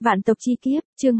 Vạn tộc chi kiếp, chương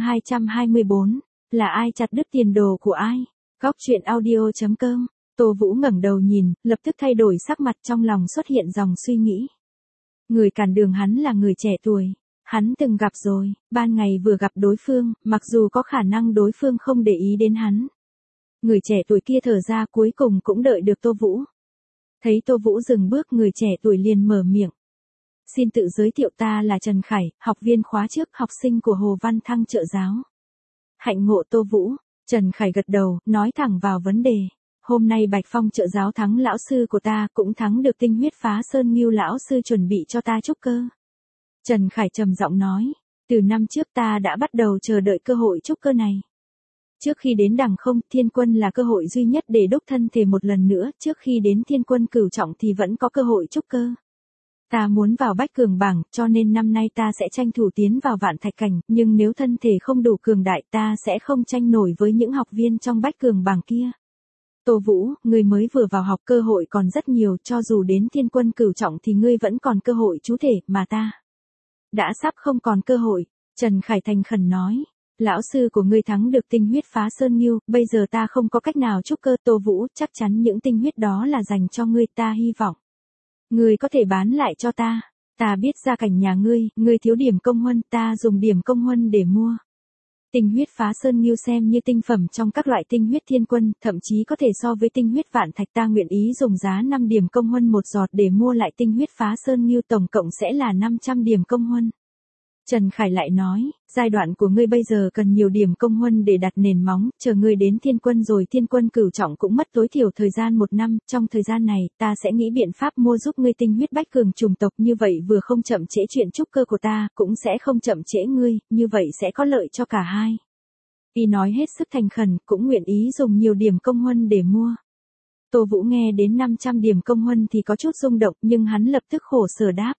224, là ai chặt đứt tiền đồ của ai? Góc truyện audio.com. Tô Vũ ngẩng đầu nhìn, lập tức thay đổi sắc mặt, trong lòng xuất hiện dòng suy nghĩ. Người cản đường hắn là người trẻ tuổi, hắn từng gặp rồi, ban ngày vừa gặp đối phương, mặc dù có khả năng đối phương không để ý đến hắn. Người trẻ tuổi kia thở ra, cuối cùng cũng đợi được Tô Vũ. Thấy Tô Vũ dừng bước, người trẻ tuổi liền mở miệng. Xin tự giới thiệu, ta là Trần Khải, học viên khóa trước, học sinh của Hồ Văn Thăng trợ giáo. Hạnh ngộ Tô Vũ. Trần Khải gật đầu, nói thẳng vào vấn đề. Hôm nay Bạch Phong trợ giáo thắng lão sư của ta, cũng thắng được tinh huyết phá sơn ngưu lão sư chuẩn bị cho ta trúc cơ. Trần Khải trầm giọng nói, từ năm trước ta đã bắt đầu chờ đợi cơ hội trúc cơ này. Trước khi đến đằng không, thiên quân là cơ hội duy nhất để đúc thân thể một lần nữa, trước khi đến thiên quân cửu trọng thì vẫn có cơ hội trúc cơ. Ta muốn vào bách cường bảng, cho nên năm nay ta sẽ tranh thủ tiến vào vạn thạch cảnh, nhưng nếu thân thể không đủ cường đại ta sẽ không tranh nổi với những học viên trong bách cường bảng kia. Tô Vũ, ngươi mới vừa vào học, cơ hội còn rất nhiều, cho dù đến thiên quân cửu trọng thì ngươi vẫn còn cơ hội trú thể, mà ta đã sắp không còn cơ hội. Trần Khải thành khẩn nói, lão sư của ngươi thắng được tinh huyết phá sơn ngưu, bây giờ ta không có cách nào trúc cơ. Tô Vũ, chắc chắn những tinh huyết đó là dành cho ngươi, ta hy vọng ngươi có thể bán lại cho ta. Ta biết gia cảnh nhà ngươi thiếu điểm công huân, ta dùng điểm công huân để mua. Tinh huyết phá sơn ngưu xem như tinh phẩm trong các loại tinh huyết thiên quân, thậm chí có thể so với tinh huyết vạn thạch, ta nguyện ý dùng giá 5 điểm công huân một giọt để mua lại tinh huyết phá sơn ngưu, tổng cộng sẽ là 500 điểm công huân. Trần Khải lại nói, giai đoạn của ngươi bây giờ cần nhiều điểm công huân để đặt nền móng, chờ ngươi đến thiên quân rồi thiên quân cửu trọng cũng mất tối thiểu thời gian 1 năm, trong thời gian này, ta sẽ nghĩ biện pháp mua giúp ngươi tinh huyết bách cường trùng tộc, như vậy vừa không chậm trễ chuyện trúc cơ của ta, cũng sẽ không chậm trễ ngươi, như vậy sẽ có lợi cho cả hai. Y nói hết sức thành khẩn, cũng nguyện ý dùng nhiều điểm công huân để mua. Tô Vũ nghe đến 500 điểm công huân thì có chút rung động, nhưng hắn lập tức khổ sở đáp.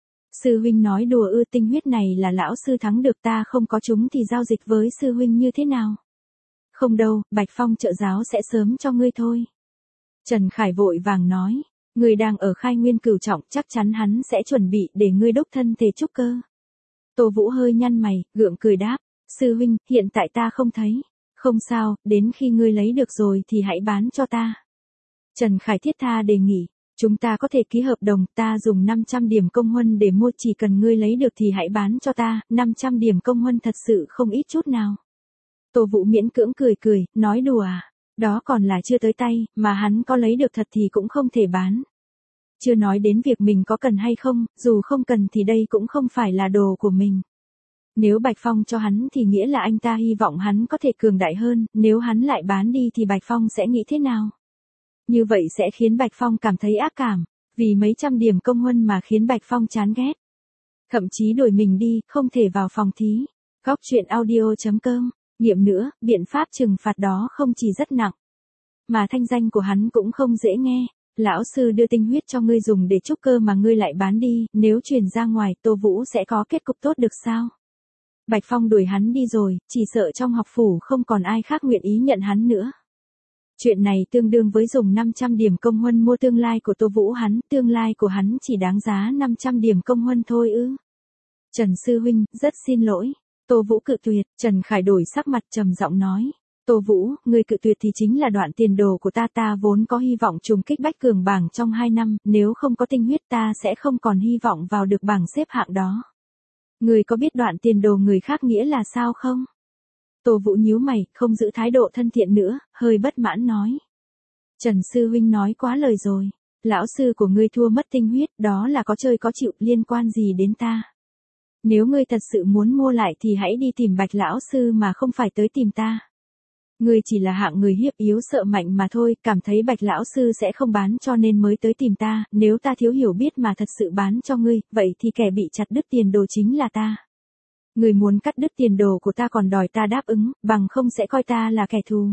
Sư huynh nói đùa ư? Tinh huyết này là lão sư thắng được, ta không có chúng thì giao dịch với sư huynh như thế nào? Không đâu, Bạch Phong trợ giáo sẽ sớm cho ngươi thôi. Trần Khải vội vàng nói, ngươi đang ở khai nguyên cửu trọng, chắc chắn hắn sẽ chuẩn bị để ngươi đúc thân thể trúc cơ. Tô Vũ hơi nhăn mày, gượng cười đáp, sư huynh, hiện tại ta không thấy. Không sao, đến khi ngươi lấy được rồi thì hãy bán cho ta. Trần Khải thiết tha đề nghị. Chúng ta có thể ký hợp đồng, ta dùng 500 điểm công huân để mua, chỉ cần ngươi lấy được thì hãy bán cho ta, 500 điểm công huân thật sự không ít chút nào. Tô Vũ miễn cưỡng cười, nói đùa à, đó còn là chưa tới tay, mà hắn có lấy được thật thì cũng không thể bán. Chưa nói đến việc mình có cần hay không, dù không cần thì đây cũng không phải là đồ của mình. Nếu Bạch Phong cho hắn thì nghĩa là anh ta hy vọng hắn có thể cường đại hơn, nếu hắn lại bán đi thì Bạch Phong sẽ nghĩ thế nào? Như vậy sẽ khiến Bạch Phong cảm thấy ác cảm, vì mấy trăm điểm công huân mà khiến Bạch Phong chán ghét. Thậm chí đuổi mình đi, không thể vào phòng thí. Góc truyện audio.com. Nghiệm nữa, biện pháp trừng phạt đó không chỉ rất nặng, mà thanh danh của hắn cũng không dễ nghe. Lão sư đưa tinh huyết cho ngươi dùng để trúc cơ mà ngươi lại bán đi, nếu truyền ra ngoài, Tô Vũ sẽ có kết cục tốt được sao? Bạch Phong đuổi hắn đi rồi, chỉ sợ trong học phủ không còn ai khác nguyện ý nhận hắn nữa. Chuyện này tương đương với dùng 500 điểm công huân mua tương lai của Tô Vũ, tương lai của hắn chỉ đáng giá 500 điểm công huân thôi ư? Trần sư huynh, rất xin lỗi. Tô Vũ cự tuyệt. Trần Khải đổi sắc mặt, trầm giọng nói, Tô Vũ, ngươi cự tuyệt thì chính là đoạn tiền đồ của ta vốn có hy vọng trùng kích bách cường bảng trong 2 năm, nếu không có tinh huyết ta sẽ không còn hy vọng vào được bảng xếp hạng đó. Ngươi có biết đoạn tiền đồ người khác nghĩa là sao không? Tô Vũ nhíu mày, không giữ thái độ thân thiện nữa, hơi bất mãn nói. Trần sư huynh nói quá lời rồi. Lão sư của ngươi thua mất tinh huyết, đó là có chơi có chịu, liên quan gì đến ta? Nếu ngươi thật sự muốn mua lại thì hãy đi tìm Bạch lão sư mà không phải tới tìm ta. Ngươi chỉ là hạng người hiếp yếu sợ mạnh mà thôi, cảm thấy Bạch lão sư sẽ không bán cho nên mới tới tìm ta, nếu ta thiếu hiểu biết mà thật sự bán cho ngươi, vậy thì kẻ bị chặt đứt tiền đồ chính là ta. Người muốn cắt đứt tiền đồ của ta còn đòi ta đáp ứng, bằng không sẽ coi ta là kẻ thù.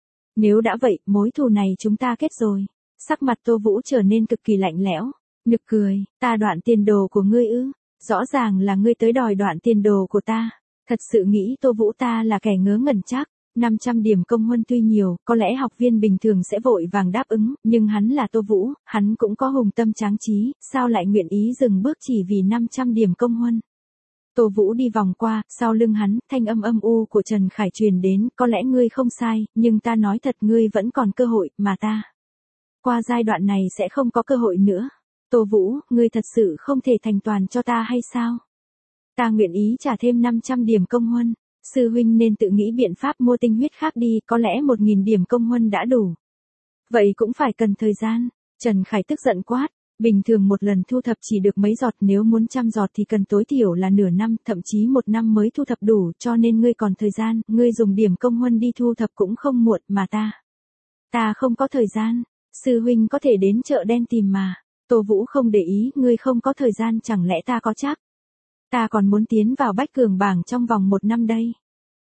Nếu đã vậy, mối thù này chúng ta kết rồi. Sắc mặt Tô Vũ trở nên cực kỳ lạnh lẽo, nực cười, ta đoạn tiền đồ của ngươi ư? Rõ ràng là ngươi tới đòi đoạn tiền đồ của ta. Thật sự nghĩ Tô Vũ ta là kẻ ngớ ngẩn chắc. 500 điểm công huân tuy nhiều, có lẽ học viên bình thường sẽ vội vàng đáp ứng, nhưng hắn là Tô Vũ, hắn cũng có hùng tâm tráng trí, sao lại nguyện ý dừng bước chỉ vì 500 điểm công huân? Tô Vũ đi vòng qua, sau lưng hắn, thanh âm âm u của Trần Khải truyền đến, có lẽ ngươi không sai, nhưng ta nói thật ngươi vẫn còn cơ hội, mà ta. Qua giai đoạn này sẽ không có cơ hội nữa. Tô Vũ, ngươi thật sự không thể thành toàn cho ta hay sao? Ta nguyện ý trả thêm 500 điểm công huân. Sư huynh nên tự nghĩ biện pháp mua tinh huyết khác đi, có lẽ 1.000 điểm công huân đã đủ. Vậy cũng phải cần thời gian. Trần Khải tức giận quát. Bình thường một lần thu thập chỉ được mấy giọt, nếu muốn trăm giọt thì cần tối thiểu là nửa năm, thậm chí 1 năm mới thu thập đủ, cho nên ngươi còn thời gian, ngươi dùng điểm công huân đi thu thập cũng không muộn, mà ta. Ta không có thời gian. Sư huynh có thể đến chợ đen tìm mà. Tô Vũ không để ý, ngươi không có thời gian, chẳng lẽ ta có chắc? Ta còn muốn tiến vào bách cường bảng trong vòng 1 năm đây.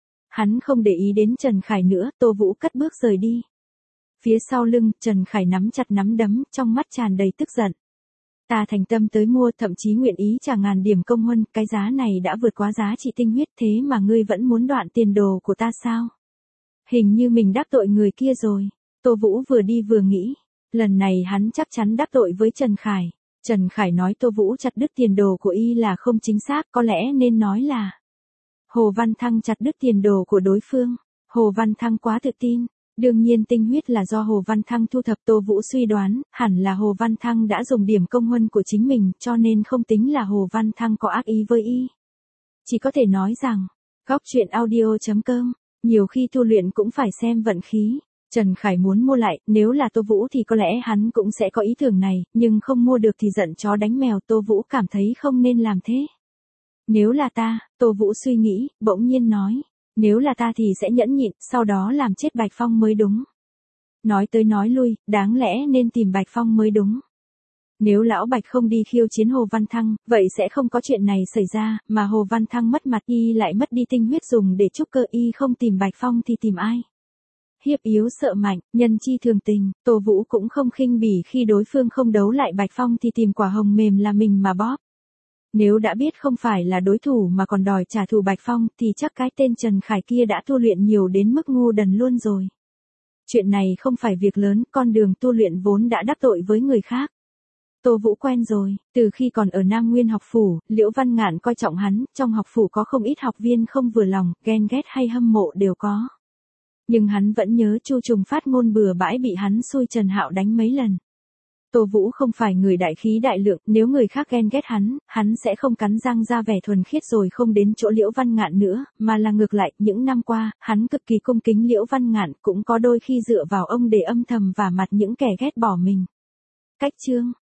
Hắn không để ý đến Trần Khải nữa, Tô Vũ cất bước rời đi. Phía sau lưng, Trần Khải nắm chặt nắm đấm, trong mắt tràn đầy tức giận. Ta thành tâm tới mua, thậm chí nguyện ý trả ngàn điểm công huân, cái giá này đã vượt quá giá trị tinh huyết, thế mà ngươi vẫn muốn đoạn tiền đồ của ta sao? Hình như mình đắc tội người kia rồi. Tô Vũ vừa đi vừa nghĩ. Lần này hắn chắc chắn đắc tội với Trần Khải. Trần Khải nói Tô Vũ chặt đứt tiền đồ của y là không chính xác, có lẽ nên nói là Hồ Văn Thăng chặt đứt tiền đồ của đối phương. Hồ Văn Thăng quá tự tin. Đương nhiên tinh huyết là do Hồ Văn Thăng thu thập. Tô Vũ suy đoán, hẳn là Hồ Văn Thăng đã dùng điểm công huân của chính mình, cho nên không tính là Hồ Văn Thăng có ác ý với y. Chỉ có thể nói rằng, góc truyện audio.com, nhiều khi tu luyện cũng phải xem vận khí. Trần Khải muốn mua lại, nếu là Tô Vũ thì có lẽ hắn cũng sẽ có ý tưởng này, nhưng không mua được thì giận chó đánh mèo. Tô Vũ cảm thấy không nên làm thế. Nếu là ta, Tô Vũ suy nghĩ, bỗng nhiên nói. Nếu là ta thì sẽ nhẫn nhịn, sau đó làm chết Bạch Phong mới đúng. Nói tới nói lui, đáng lẽ nên tìm Bạch Phong mới đúng. Nếu lão Bạch không đi khiêu chiến Hồ Văn Thăng, vậy sẽ không có chuyện này xảy ra, mà Hồ Văn Thăng mất mặt y lại mất đi tinh huyết dùng để trúc cơ, y không tìm Bạch Phong thì tìm ai? Hiệp yếu sợ mạnh, nhân chi thường tình, Tô Vũ cũng không khinh bỉ khi đối phương không đấu lại Bạch Phong thì tìm quả hồng mềm là mình mà bóp. Nếu đã biết không phải là đối thủ mà còn đòi trả thù Bạch Phong thì chắc cái tên Trần Khải kia đã tu luyện nhiều đến mức ngu đần luôn rồi. Chuyện này không phải việc lớn, con đường tu luyện vốn đã đắc tội với người khác. Tô Vũ quen rồi, từ khi còn ở Nam Nguyên học phủ, Liễu Văn Ngạn coi trọng hắn, trong học phủ có không ít học viên không vừa lòng, ghen ghét hay hâm mộ đều có. Nhưng hắn vẫn nhớ Chu Trùng phát ngôn bừa bãi bị hắn xui Trần Hạo đánh mấy lần. Tô Vũ không phải người đại khí đại lượng, nếu người khác ghen ghét hắn sẽ không cắn răng ra vẻ thuần khiết rồi không đến chỗ Liễu Văn Ngạn nữa, mà là ngược lại, những năm qua, hắn cực kỳ cung kính Liễu Văn Ngạn, cũng có đôi khi dựa vào ông để âm thầm vả mặt những kẻ ghét bỏ mình. Cách chương